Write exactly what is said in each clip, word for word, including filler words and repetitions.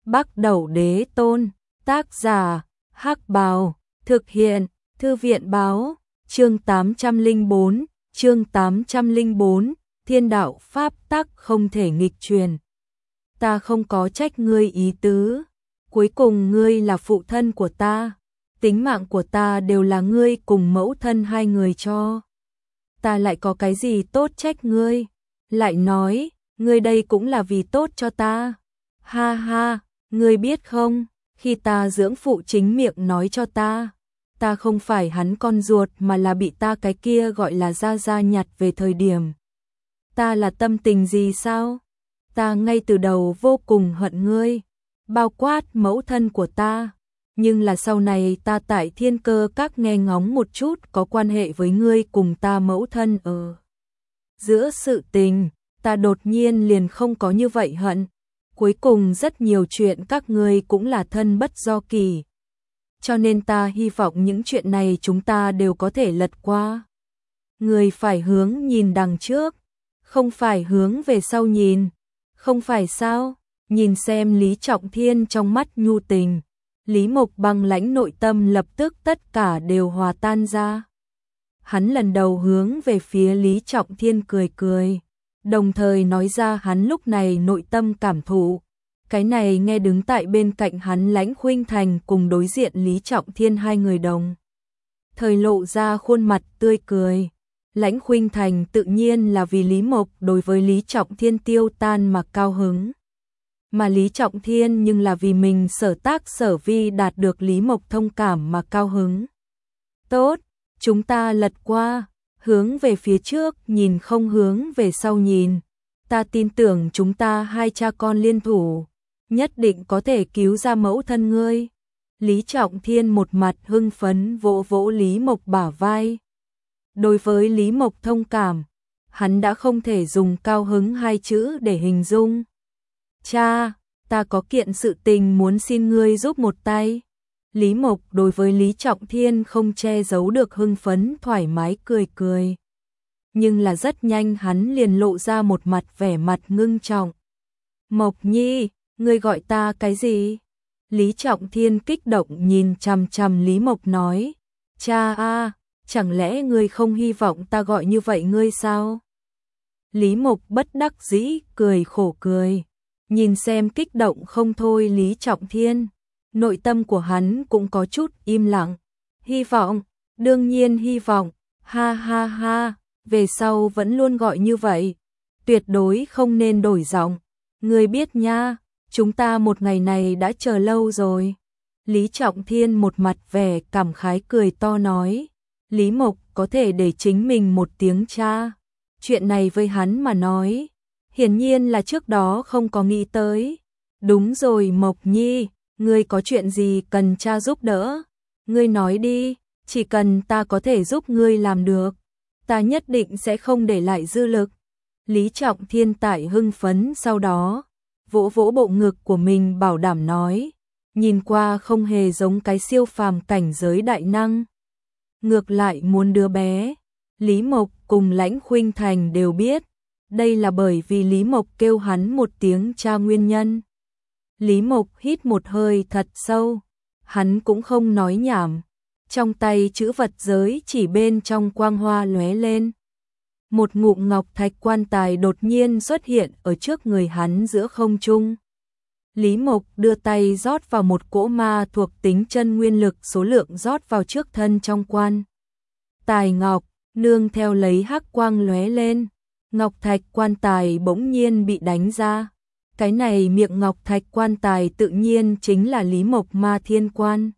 Bắc Đẩu Đế Tôn, tác giả, Hắc Bào, thực hiện, Thư viện báo, chương tám trăm lẻ bốn, chương tám trăm lẻ bốn, thiên đạo pháp tắc không thể nghịch truyền. Ta không có trách ngươi ý tứ, cuối cùng ngươi là phụ thân của ta, tính mạng của ta đều là ngươi cùng mẫu thân hai người cho. Ta lại có cái gì tốt trách ngươi, lại nói, ngươi đây cũng là vì tốt cho ta. Ha ha, ngươi biết không, khi ta dưỡng phụ chính miệng nói cho ta, ta không phải hắn con ruột mà là bị ta cái kia gọi là gia gia nhặt về thời điểm. Ta là tâm tình gì sao? Ta ngay từ đầu vô cùng hận ngươi, bao quát mẫu thân của ta, nhưng là sau này ta tại Thiên Cơ Các nghe ngóng một chút có quan hệ với ngươi cùng ta mẫu thân ở giữa sự tình, ta đột nhiên liền không có như vậy hận. Cuối cùng rất nhiều chuyện các ngươi cũng là thân bất do kỳ. Cho nên ta hy vọng những chuyện này chúng ta đều có thể lật qua. Người phải hướng nhìn đằng trước, không phải hướng về sau nhìn. Không phải sao? Nhìn xem Lý Trọng Thiên trong mắt nhu tình, Lý Mộc băng lãnh nội tâm lập tức tất cả đều hòa tan ra. Hắn lần đầu hướng về phía Lý Trọng Thiên cười cười, đồng thời nói ra hắn lúc này nội tâm cảm thụ. Cái này nghe đứng tại bên cạnh hắn Lãnh Khuynh Thành cùng đối diện Lý Trọng Thiên hai người đồng thời lộ ra khuôn mặt tươi cười. Lãnh Khuynh Thành tự nhiên là vì Lý Mộc đối với Lý Trọng Thiên tiêu tan mà cao hứng. Mà Lý Trọng Thiên nhưng là vì mình sở tác sở vi đạt được Lý Mộc thông cảm mà cao hứng. Tốt, chúng ta lật qua, hướng về phía trước nhìn không hướng về sau nhìn. Ta tin tưởng chúng ta hai cha con liên thủ, nhất định có thể cứu ra mẫu thân ngươi. Lý Trọng Thiên một mặt hưng phấn vỗ vỗ Lý Mộc bả vai. Đối với Lý Mộc thông cảm, hắn đã không thể dùng cao hứng hai chữ để hình dung. Cha, ta có kiện sự tình muốn xin ngươi giúp một tay. Lý Mộc đối với Lý Trọng Thiên không che giấu được hưng phấn thoải mái cười cười. Nhưng là rất nhanh hắn liền lộ ra một mặt vẻ mặt ngưng trọng. Mộc Nhi, ngươi gọi ta cái gì? Lý Trọng Thiên kích động nhìn chằm chằm Lý Mộc nói. Cha a, chẳng lẽ ngươi không hy vọng ta gọi như vậy ngươi sao? Lý Mộc bất đắc dĩ cười khổ cười. Nhìn xem kích động không thôi Lý Trọng Thiên, nội tâm của hắn cũng có chút im lặng. Hy vọng, đương nhiên hy vọng, ha ha ha, về sau vẫn luôn gọi như vậy, tuyệt đối không nên đổi giọng. Ngươi biết nha, chúng ta một ngày này đã chờ lâu rồi. Lý Trọng Thiên một mặt vẻ cảm khái cười to nói, Lý Mộc có thể để chính mình một tiếng cha. Chuyện này với hắn mà nói, hiển nhiên là trước đó không có nghĩ tới. Đúng rồi Mộc Nhi, ngươi có chuyện gì cần cha giúp đỡ? Ngươi nói đi, chỉ cần ta có thể giúp ngươi làm được, ta nhất định sẽ không để lại dư lực. Lý Trọng Thiên tại hưng phấn sau đó, vỗ vỗ bộ ngực của mình bảo đảm nói, nhìn qua không hề giống cái siêu phàm cảnh giới đại năng. Ngược lại muốn đứa bé, Lý Mộc cùng Lãnh Khuynh Thành đều biết, đây là bởi vì Lý Mộc kêu hắn một tiếng cha nguyên nhân. Lý Mộc hít một hơi thật sâu, hắn cũng không nói nhảm, trong tay chữ vật giới chỉ bên trong quang hoa lóe lên. Một ngụm ngọc thạch quan tài đột nhiên xuất hiện ở trước người hắn giữa không trung. Lý Mộc đưa tay rót vào một cỗ ma thuộc tính chân nguyên lực số lượng rót vào trước thân trong quan tài ngọc, nương theo lấy hắc quang lóe lên. Ngọc thạch quan tài bỗng nhiên bị đánh ra. Cái này miệng ngọc thạch quan tài tự nhiên chính là Lý Mộc Ma Thiên Quan.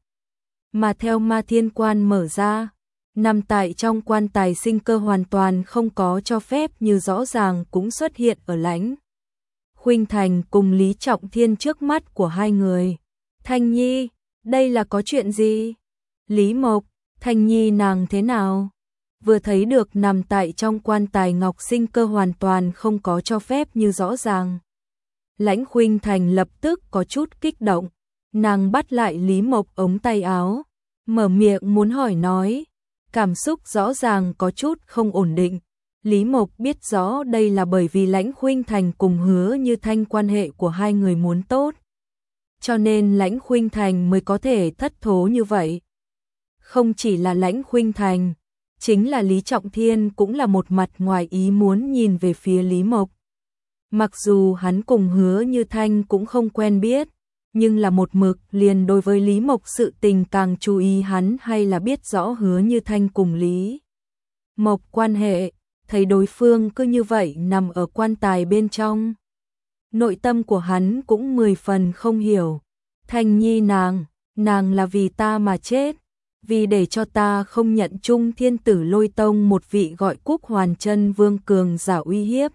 Mà theo Ma Thiên Quan mở ra, nằm tại trong quan tài sinh cơ hoàn toàn không có cho phép như rõ ràng cũng xuất hiện ở Lãnh Khuynh Thành cùng Lý Trọng Thiên trước mắt của hai người. Thanh Nhi, đây là có chuyện gì? Lý Mộc, Thanh Nhi nàng thế nào? Vừa thấy được nằm tại trong quan tài ngọc sinh cơ hoàn toàn không có cho phép như rõ ràng. Lãnh Khuynh Thành lập tức có chút kích động, nàng bắt lại Lý Mộc ống tay áo, mở miệng muốn hỏi nói, cảm xúc rõ ràng có chút không ổn định. Lý Mộc biết rõ đây là bởi vì Lãnh Khuynh Thành cùng Hứa Như Thanh quan hệ của hai người muốn tốt. cho nên Lãnh Khuynh Thành mới có thể thất thố như vậy. Không chỉ là Lãnh Khuynh Thành, chính là Lý Trọng Thiên cũng là một mặt ngoài ý muốn nhìn về phía Lý Mộc. Mặc dù hắn cùng Hứa Như Thanh cũng không quen biết, nhưng là một mực liền đối với Lý Mộc sự tình càng chú ý hắn hay là biết rõ Hứa Như Thanh cùng Lý Mộc quan hệ, thấy đối phương cứ như vậy nằm ở quan tài bên trong. Nội tâm của hắn cũng mười phần không hiểu. Thanh Nhi nàng, nàng là vì ta mà chết, vì để cho ta không nhận chung Thiên Tử Lôi Tông một vị gọi Cúc Hoàn Chân Vương cường giả uy hiếp.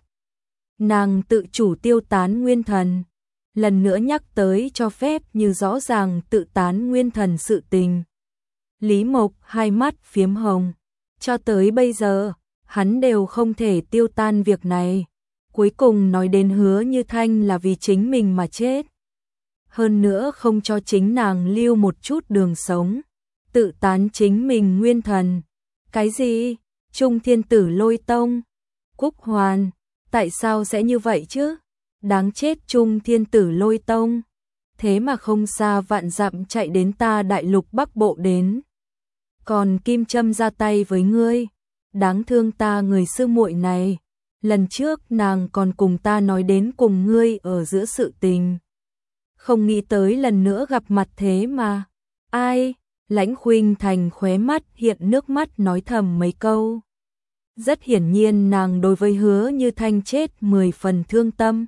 Nàng tự chủ tiêu tán nguyên thần, lần nữa nhắc tới cho phép như rõ ràng tự tán nguyên thần sự tình. Lý Mộc hai mắt phiếm hồng, cho tới bây giờ, hắn đều không thể tiêu tan việc này. Cuối cùng nói đến Hứa Như Thanh là vì chính mình mà chết. Hơn nữa không cho chính nàng lưu một chút đường sống, tự tán chính mình nguyên thần. Cái gì? Trung Thiên Tử Lôi Tông? Cúc Hoàn? Tại sao sẽ như vậy chứ? Đáng chết Trung Thiên Tử Lôi Tông. Thế mà không xa vạn dặm chạy đến ta đại lục Bắc Bộ đến. Còn Kim Châm ra tay với ngươi. Đáng thương ta người sư muội này. Lần trước nàng còn cùng ta nói đến cùng ngươi ở giữa sự tình. Không nghĩ tới lần nữa gặp mặt thế mà. Ai? Lãnh Khuynh Thành khóe mắt hiện nước mắt nói thầm mấy câu. Rất hiển nhiên nàng đối với Hứa Như Thanh chết mười phần thương tâm.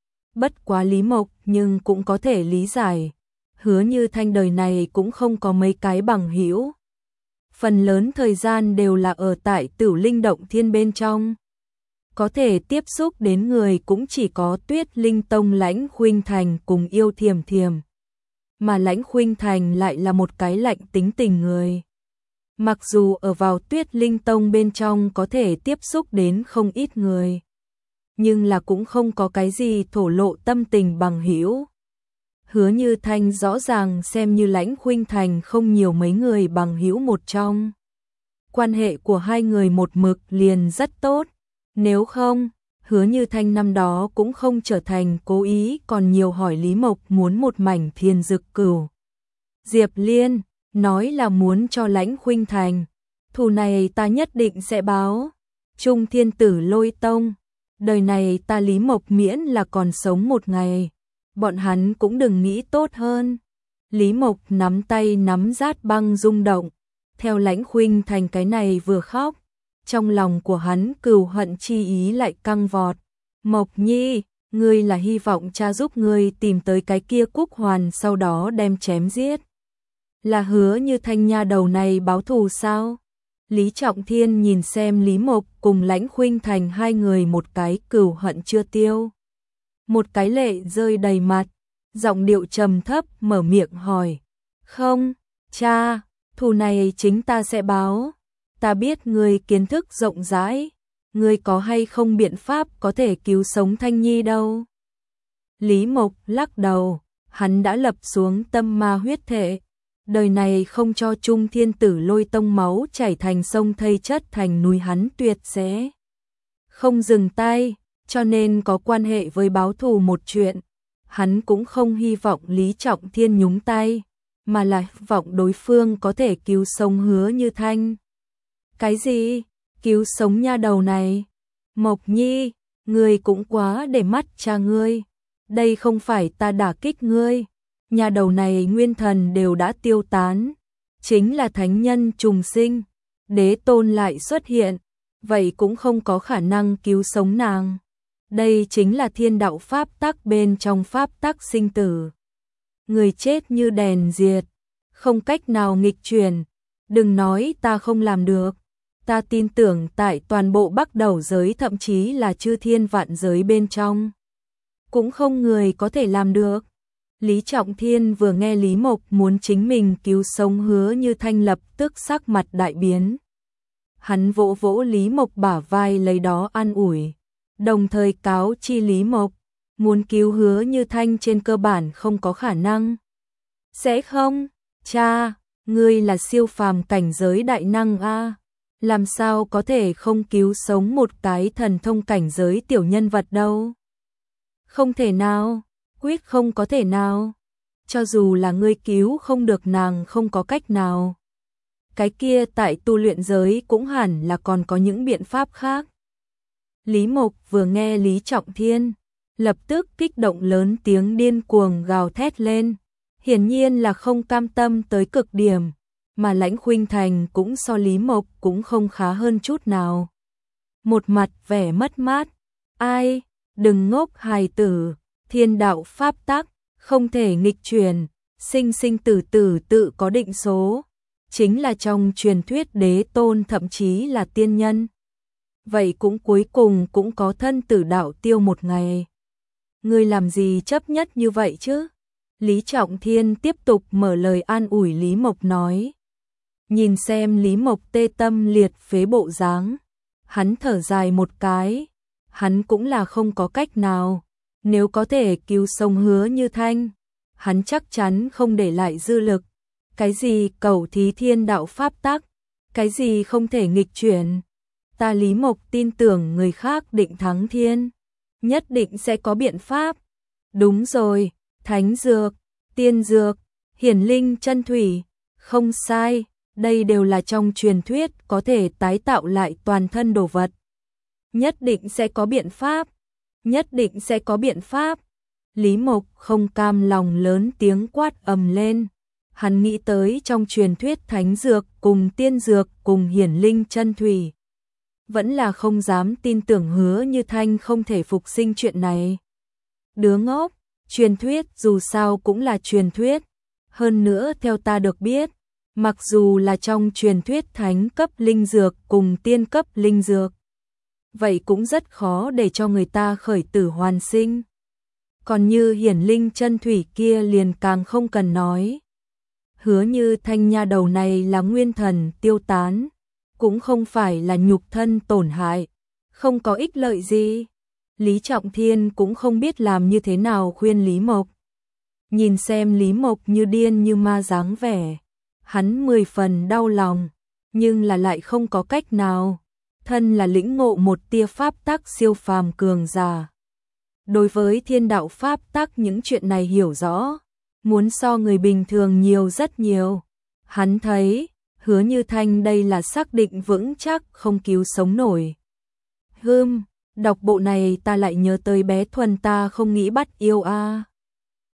Bất quá Lý Mộc nhưng cũng có thể lý giải. Hứa Như Thanh đời này cũng không có mấy cái bằng hữu. Phần lớn thời gian đều là ở tại Tử Linh Động Thiên bên trong. Có thể tiếp xúc đến người cũng chỉ có Tuyết Linh Tông Lãnh Khuynh Thành cùng Yêu Thiềm Thiềm. Mà Lãnh Khuynh Thành lại là một cái lạnh tính tình người. Mặc dù ở vào Tuyết Linh Tông bên trong có thể tiếp xúc đến không ít người, nhưng là cũng không có cái gì thổ lộ tâm tình bằng hữu. Hứa Như Thanh rõ ràng xem như Lãnh Khuynh Thành không nhiều mấy người bằng hữu một trong. Quan hệ của hai người một mực liền rất tốt. Nếu không, Hứa Như Thanh năm đó cũng không trở thành cố ý còn nhiều hỏi Lý Mộc muốn một mảnh Thiên Dực Cửu. Diệp Liên nói là muốn cho Lãnh Khuynh Thành. Thù này ta nhất định sẽ báo. Trung Thiên Tử Lôi Tông. Đời này ta Lý Mộc miễn là còn sống một ngày. Bọn hắn cũng đừng nghĩ tốt hơn. Lý Mộc nắm tay nắm rát băng rung động. Theo Lãnh Khuynh Thành cái này vừa khóc. Trong lòng của hắn cừu hận chi ý lại căng vọt. Mộc Nhi, ngươi là hy vọng cha giúp ngươi tìm tới cái kia Cúc Hoàn sau đó đem chém giết. Là Hứa Như Thanh nha đầu này báo thù sao? Lý Trọng Thiên nhìn xem Lý Mộc cùng Lãnh Khuynh Thành hai người một cái cừu hận chưa tiêu. Một cái lệ rơi đầy mặt, giọng điệu trầm thấp mở miệng hỏi. Không, cha, thù này chính ta sẽ báo. Ta biết ngươi kiến thức rộng rãi, ngươi có hay không biện pháp có thể cứu sống Thanh Nhi đâu. Lý Mộc lắc đầu, hắn đã lập xuống tâm ma huyết thể. Đời này không cho Trung Thiên Tử Lôi Tông máu chảy thành sông thây chất thành núi hắn tuyệt sẽ không dừng tay, cho nên có quan hệ với báo thù một chuyện. Hắn cũng không hy vọng Lý Trọng Thiên nhúng tay, mà là hy vọng đối phương có thể cứu sống Hứa Như Thanh. Cái gì? Cứu sống nha đầu này? Mộc Nhi, ngươi cũng quá để mắt cha ngươi. Đây không phải ta đả kích ngươi. Nhà đầu này nguyên thần đều đã tiêu tán, chính là thánh nhân trùng sinh, đế tôn lại xuất hiện, vậy cũng không có khả năng cứu sống nàng. Đây chính là thiên đạo pháp tắc bên trong pháp tắc sinh tử. Người chết như đèn diệt, không cách nào nghịch chuyển, đừng nói ta không làm được. Ta tin tưởng tại toàn bộ Bắc Đầu giới thậm chí là chư thiên vạn giới bên trong, cũng không người có thể làm được. Lý Trọng Thiên vừa nghe Lý Mộc muốn chính mình cứu sống Hứa Như Thanh lập tức sắc mặt đại biến. Hắn vỗ vỗ Lý Mộc bả vai lấy đó an ủi, đồng thời cáo chi Lý Mộc, muốn cứu Hứa Như Thanh trên cơ bản không có khả năng. Sẽ không? Cha, ngươi là siêu phàm cảnh giới đại năng a, làm sao có thể không cứu sống một cái thần thông cảnh giới tiểu nhân vật đâu? Không thể nào. Quyết không có thể nào. cho dù là ngươi cứu không được nàng không có cách nào. Cái kia tại tu luyện giới cũng hẳn là còn có những biện pháp khác. Lý Mộc vừa nghe Lý Trọng Thiên, lập tức kích động lớn tiếng điên cuồng gào thét lên, hiển nhiên là không cam tâm tới cực điểm, mà Lãnh Khuynh Thành cũng so Lý Mộc cũng không khá hơn chút nào. Một mặt vẻ mất mát, ai, đừng ngốc hài tử, thiên đạo pháp tắc, không thể nghịch chuyển, sinh sinh tử tử tự có định số, chính là trong truyền thuyết đế tôn thậm chí là tiên nhân. Vậy cũng cuối cùng cũng có thân tử đạo tiêu một ngày. Ngươi làm gì chấp nhất như vậy chứ? Lý Trọng Thiên tiếp tục mở lời an ủi Lý Mộc nói. Nhìn xem Lý Mộc tê tâm liệt phế bộ dáng, hắn thở dài một cái, hắn cũng là không có cách nào, nếu có thể cứu sống Hứa Như Thanh, hắn chắc chắn không để lại dư lực. Cái gì cầu thí thiên đạo pháp tắc, cái gì không thể nghịch chuyển, ta Lý Mộc tin tưởng người khác định thắng thiên, nhất định sẽ có biện pháp. Đúng rồi, thánh dược, tiên dược, hiển linh chân thủy, không sai, đây đều là trong truyền thuyết có thể tái tạo lại toàn thân đồ vật. Nhất định sẽ có biện pháp, nhất định sẽ có biện pháp. Lý Mộc không cam lòng lớn tiếng quát ầm lên. Hắn nghĩ tới trong truyền thuyết thánh dược cùng tiên dược cùng hiển linh chân thủy. Vẫn là không dám tin tưởng Hứa Như Thanh không thể phục sinh chuyện này. Đứa ngốc, truyền thuyết dù sao cũng là truyền thuyết. Hơn nữa theo ta được biết, mặc dù là trong truyền thuyết thánh cấp linh dược cùng tiên cấp linh dược, vậy cũng rất khó để cho người ta khởi tử hoàn sinh. Còn như hiển linh chân thủy kia liền càng không cần nói. Hứa Như Thanh nha đầu này là nguyên thần tiêu tán, cũng không phải là nhục thân tổn hại, không có ích lợi gì. Lý Trọng Thiên cũng không biết làm như thế nào khuyên Lý Mộc. Nhìn xem Lý Mộc như điên như ma dáng vẻ, hắn mười phần đau lòng, nhưng là lại không có cách nào, thân là lĩnh ngộ một tia pháp tắc siêu phàm cường giả. Đối với thiên đạo pháp tắc những chuyện này hiểu rõ, muốn so người bình thường nhiều rất nhiều. Hắn thấy, Hứa Như Thanh đây là xác định vững chắc không cứu sống nổi. Hừm, đọc bộ này ta lại nhớ tới bé Thuần ta không nghĩ bắt yêu a. À.